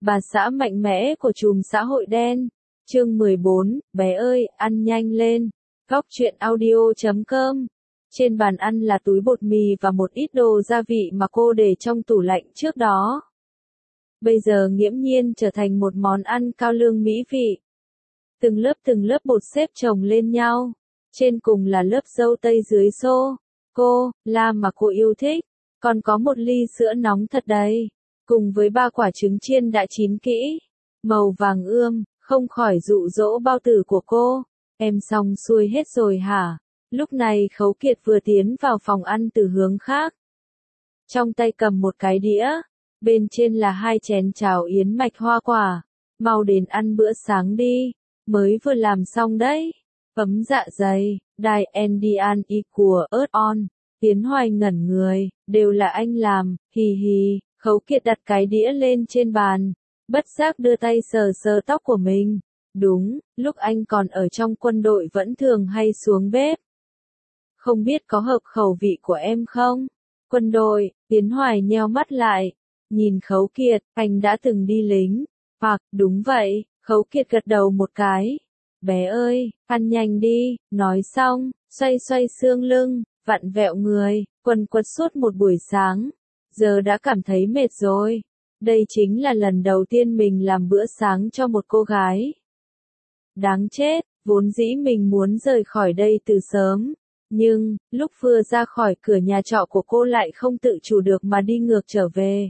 Bà xã mạnh mẽ của chùm xã hội đen. Chương 14, bé ơi, ăn nhanh lên. Góc truyện audio.com. Trên bàn ăn là túi bột mì và một ít đồ gia vị mà cô để trong tủ lạnh trước đó. Bây giờ nghiễm nhiên trở thành một món ăn cao lương mỹ vị. Từng lớp bột xếp chồng lên nhau. Trên cùng là lớp dâu tây dưới xô. La mà cô yêu thích. Còn có một ly sữa nóng thật đầy. Cùng với 3 quả trứng chiên đã chín kỹ. Màu vàng ươm, không khỏi dụ dỗ bao tử của cô. Em xong xuôi hết rồi hả? Lúc này Khấu Kiệt vừa tiến vào phòng ăn từ hướng khác. Trong tay cầm một cái đĩa. Bên trên là 2 chén cháo yến mạch hoa quả. Mau đến ăn bữa sáng đi. Mới vừa làm xong đấy. Ấm dạ dày, đài Endian y của ớt on. Tiến Hoài ngẩn người, đều là anh làm, hì hì. Khấu Kiệt đặt cái đĩa lên trên bàn. Bất giác đưa tay sờ sờ tóc của mình. Đúng, lúc anh còn ở trong quân đội vẫn thường hay xuống bếp. Không biết có hợp khẩu vị của em không? Quân đội, Tiến Hoài nheo mắt lại. Nhìn Khấu Kiệt, anh đã từng đi lính. Hoặc, đúng vậy, Khấu Kiệt gật đầu một cái. Bé ơi, ăn nhanh đi, nói xong, xoay xoay xương lưng, vặn vẹo người, quần quật suốt một buổi sáng. Giờ đã cảm thấy mệt rồi. Đây chính là lần đầu tiên mình làm bữa sáng cho một cô gái. Đáng chết, vốn dĩ mình muốn rời khỏi đây từ sớm. Nhưng, lúc vừa ra khỏi cửa nhà trọ của cô lại không tự chủ được mà đi ngược trở về.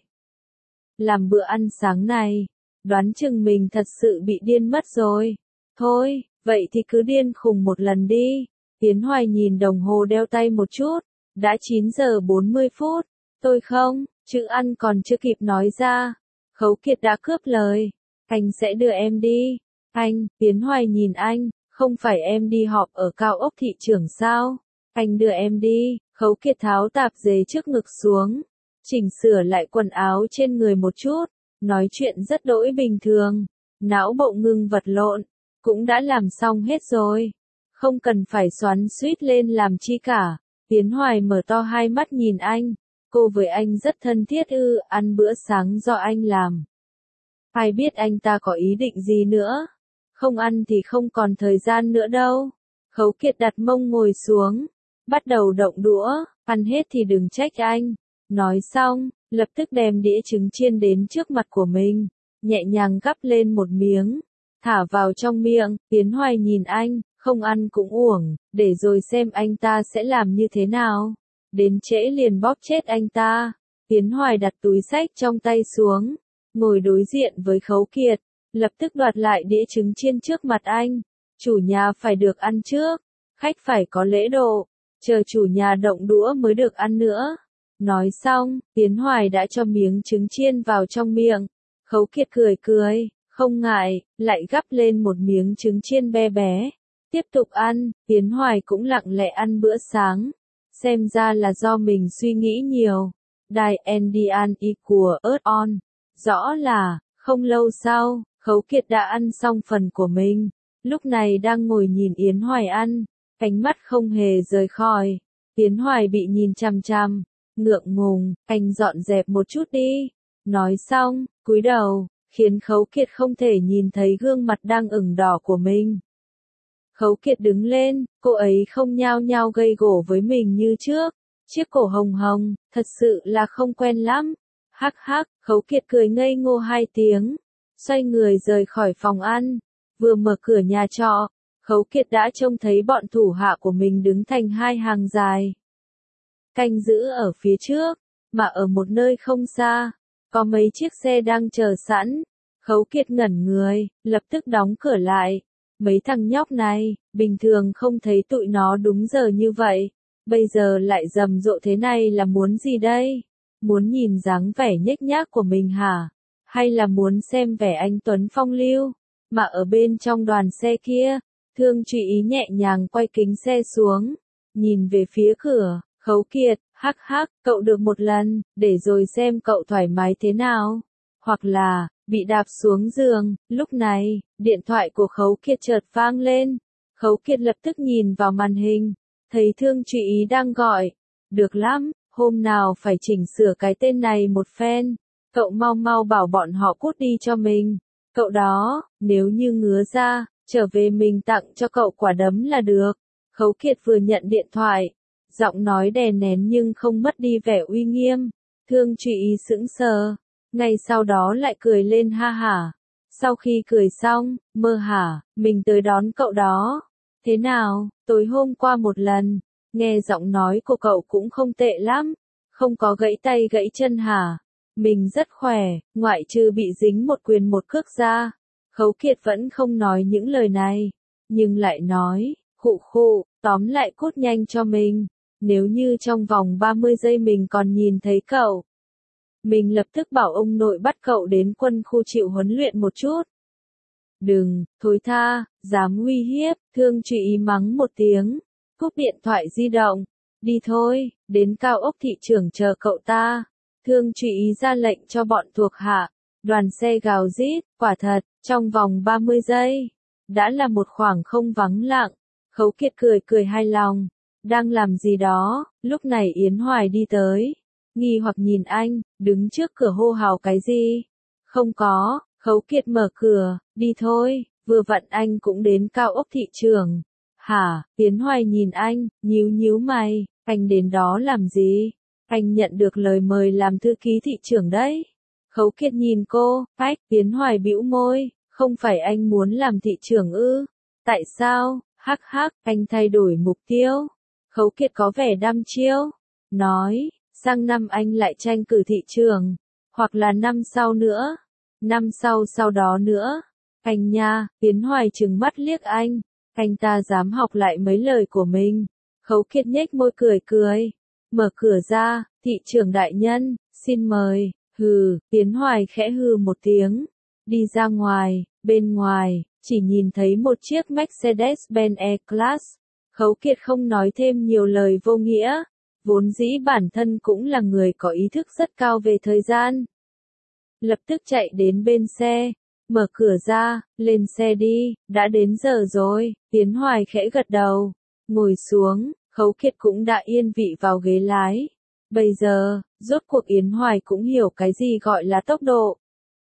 Làm bữa ăn sáng này, đoán chừng mình thật sự bị điên mất rồi. Thôi, vậy thì cứ điên khùng một lần đi. Tiến Hoài nhìn đồng hồ đeo tay một chút. Đã 9 giờ 40 phút. Tôi không, chữ ăn còn chưa kịp nói ra. Khấu Kiệt đã cướp lời. Anh sẽ đưa em đi. Anh, Tiến Hoài nhìn anh, không phải em đi họp ở cao ốc thị trưởng sao? Anh đưa em đi. Khấu Kiệt tháo tạp dề trước ngực xuống. Chỉnh sửa lại quần áo trên người một chút. Nói chuyện rất đỗi bình thường. Não bộ ngưng vật lộn. Cũng đã làm xong hết rồi. Không cần phải xoắn xuýt lên làm chi cả. Tiến Hoài mở to hai mắt nhìn anh. Cô với anh rất thân thiết ư, ăn bữa sáng do anh làm. Ai biết anh ta có ý định gì nữa. Không ăn thì không còn thời gian nữa đâu. Khấu Kiệt đặt mông ngồi xuống. Bắt đầu động đũa, ăn hết thì đừng trách anh. Nói xong, lập tức đem đĩa trứng chiên đến trước mặt của mình. Nhẹ nhàng gắp lên một miếng. Thả vào trong miệng, Tiến Hoài nhìn anh, không ăn cũng uổng, để rồi xem anh ta sẽ làm như thế nào. Đến trễ liền bóp chết anh ta. Tiến Hoài đặt túi xách trong tay xuống, ngồi đối diện với Khấu Kiệt, lập tức đoạt lại đĩa trứng chiên trước mặt anh. Chủ nhà phải được ăn trước, khách phải có lễ độ, chờ chủ nhà động đũa mới được ăn nữa. Nói xong, Tiến Hoài đã cho miếng trứng chiên vào trong miệng. Khấu Kiệt cười cười, không ngại, lại gắp lên một miếng trứng chiên bé bé. Tiếp tục ăn, Tiến Hoài cũng lặng lẽ ăn bữa sáng. Xem ra là do mình suy nghĩ nhiều. Đài Endian y của ớt on. Rõ là, không lâu sau, Khấu Kiệt đã ăn xong phần của mình. Lúc này đang ngồi nhìn Yến Hoài ăn. Ánh mắt không hề rời khỏi. Tiến Hoài bị nhìn chằm chằm. Ngượng ngùng, anh dọn dẹp một chút đi. Nói xong, cúi đầu, khiến Khấu Kiệt không thể nhìn thấy gương mặt đang ửng đỏ của mình. Khấu Kiệt đứng lên, cô ấy không nhao nhao gây gổ với mình như trước. Chiếc cổ hồng hồng, thật sự là không quen lắm. Hắc hắc, Khấu Kiệt cười ngây ngô 2 tiếng. Xoay người rời khỏi phòng ăn. Vừa mở cửa nhà trọ, Khấu Kiệt đã trông thấy bọn thủ hạ của mình đứng thành 2 hàng dài. Canh giữ ở phía trước, mà ở một nơi không xa, có mấy chiếc xe đang chờ sẵn. Khấu Kiệt ngẩn người, lập tức đóng cửa lại. Mấy thằng nhóc này, bình thường không thấy tụi nó đúng giờ như vậy. Bây giờ lại rầm rộ thế này là muốn gì đây? Muốn nhìn dáng vẻ nhếch nhác của mình hả? Hay là muốn xem vẻ anh tuấn phong lưu? Mà ở bên trong đoàn xe kia, Thương Trụy Ý nhẹ nhàng quay kính xe xuống. Nhìn về phía cửa, Khấu Kiệt, hắc hắc, cậu được một lần, để rồi xem cậu thoải mái thế nào. Hoặc là, bị đạp xuống giường. Lúc này, điện thoại của Khấu Kiệt chợt vang lên. Khấu Kiệt lập tức nhìn vào màn hình, thấy Thương Trụy Ý đang gọi. Được lắm, hôm nào phải chỉnh sửa cái tên này một phen. Cậu mau mau bảo bọn họ cút đi cho mình. Cậu đó, nếu như ngứa ra, trở về mình tặng cho cậu quả đấm là được. Khấu Kiệt vừa nhận điện thoại, giọng nói đè nén nhưng không mất đi vẻ uy nghiêm. Thương Trụy Ý sững sờ, ngay sau đó lại cười lên ha hả. Sau khi cười xong, mơ hả, mình tới đón cậu đó. Thế nào, tối hôm qua một lần, nghe giọng nói của cậu cũng không tệ lắm, không có gãy tay gãy chân hả? Mình rất khỏe, ngoại trừ bị dính một quyền một cước ra. Khấu Kiệt vẫn không nói những lời này, nhưng lại nói, khụ khụ, tóm lại cút nhanh cho mình. Nếu như trong vòng 30 giây mình còn nhìn thấy cậu, mình lập tức bảo ông nội bắt cậu đến quân khu chịu huấn luyện một chút. Đừng, thối tha, dám uy hiếp, Thương Trụy Ý mắng một tiếng, cúp điện thoại di động. Đi thôi, đến cao ốc thị trưởng chờ cậu ta. Thương Trụy Ý ra lệnh cho bọn thuộc hạ. Đoàn xe gào rít, quả thật, trong vòng 30 giây, đã là một khoảng không vắng lặng. Khấu Kiệt cười cười hài lòng. Đang làm gì đó, lúc này Yến Hoài đi tới. Nghi hoặc nhìn anh, đứng trước cửa hô hào cái gì? Không có, Khấu Kiệt mở cửa, đi thôi, vừa vặn anh cũng đến cao ốc thị trường. Hả, Yến Hoài nhìn anh, nhíu nhíu mày, anh đến đó làm gì? Anh nhận được lời mời làm thư ký thị trưởng đấy. Khấu Kiệt nhìn cô, ách, Yến Hoài bĩu môi, không phải anh muốn làm thị trưởng ư? Tại sao? Hắc hắc, anh thay đổi mục tiêu. Khấu Kiệt có vẻ đăm chiêu, nói, sang năm anh lại tranh cử thị trưởng, hoặc là năm sau nữa, năm sau sau đó nữa. Anh nha, Yến Hoài trừng mắt liếc anh ta dám học lại mấy lời của mình. Khấu Kiệt nhếch môi cười cười, mở cửa ra, thị trưởng đại nhân, xin mời. Hừ, Yến Hoài khẽ hừ một tiếng, đi ra ngoài, bên ngoài, chỉ nhìn thấy một chiếc Mercedes-Benz E-Class. Khấu Kiệt không nói thêm nhiều lời vô nghĩa, vốn dĩ bản thân cũng là người có ý thức rất cao về thời gian. Lập tức chạy đến bên xe, mở cửa ra, lên xe đi, đã đến giờ rồi. Yến Hoài khẽ gật đầu, ngồi xuống, Khấu Kiệt cũng đã yên vị vào ghế lái. Bây giờ, rốt cuộc Yến Hoài cũng hiểu cái gì gọi là tốc độ.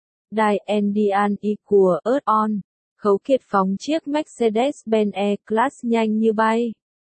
Đài Endian của Earth On. Khấu Kiệt phóng chiếc Mercedes-Benz E-Class nhanh như bay.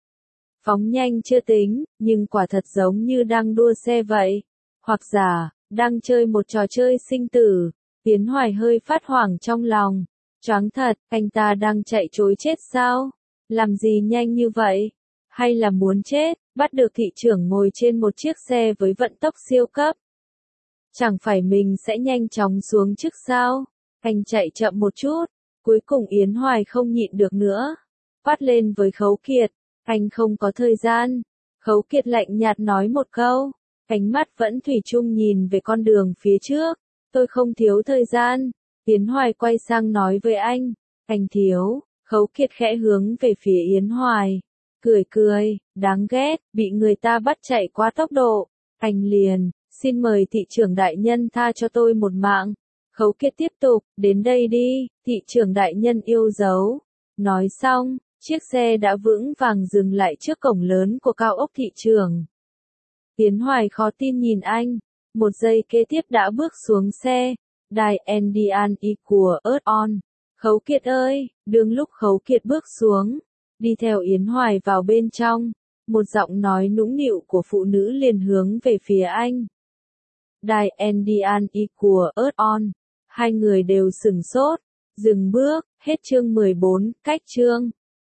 Phóng nhanh chưa tính, nhưng quả thật giống như đang đua xe vậy. Hoặc giả, đang chơi một trò chơi sinh tử. Yến Hoài hơi phát hoảng trong lòng. Choáng thật, anh ta đang chạy trối chết sao? Làm gì nhanh như vậy? Hay là muốn chết, bắt được thị trưởng ngồi trên một chiếc xe với vận tốc siêu cấp? Chẳng phải mình sẽ nhanh chóng xuống trước sao? Anh chạy chậm một chút. Cuối cùng Yến Hoài không nhịn được nữa. Quát lên với Khấu Kiệt. Anh không có thời gian. Khấu Kiệt lạnh nhạt nói một câu. Ánh mắt vẫn thủy chung nhìn về con đường phía trước. Tôi không thiếu thời gian. Yến Hoài quay sang nói với anh thiếu. Khấu Kiệt khẽ hướng về phía Yến Hoài. Cười cười, đáng ghét, bị người ta bắt chạy quá tốc độ. Anh liền, xin mời thị trưởng đại nhân tha cho tôi một mạng. Khấu Kiệt tiếp tục, đến đây đi, thị trưởng đại nhân yêu dấu. Nói xong, chiếc xe đã vững vàng dừng lại trước cổng lớn của cao ốc thị trường. Yến Hoài khó tin nhìn anh, một giây kế tiếp đã bước xuống xe. Đài Endian của Earth On. Khấu Kiệt ơi, đương lúc Khấu Kiệt bước xuống, đi theo Yến Hoài vào bên trong, một giọng nói nũng nịu của phụ nữ liền hướng về phía anh. Đài Endian của Earth On. Hai người đều sửng sốt, dừng bước, hết chương 14, cách chương.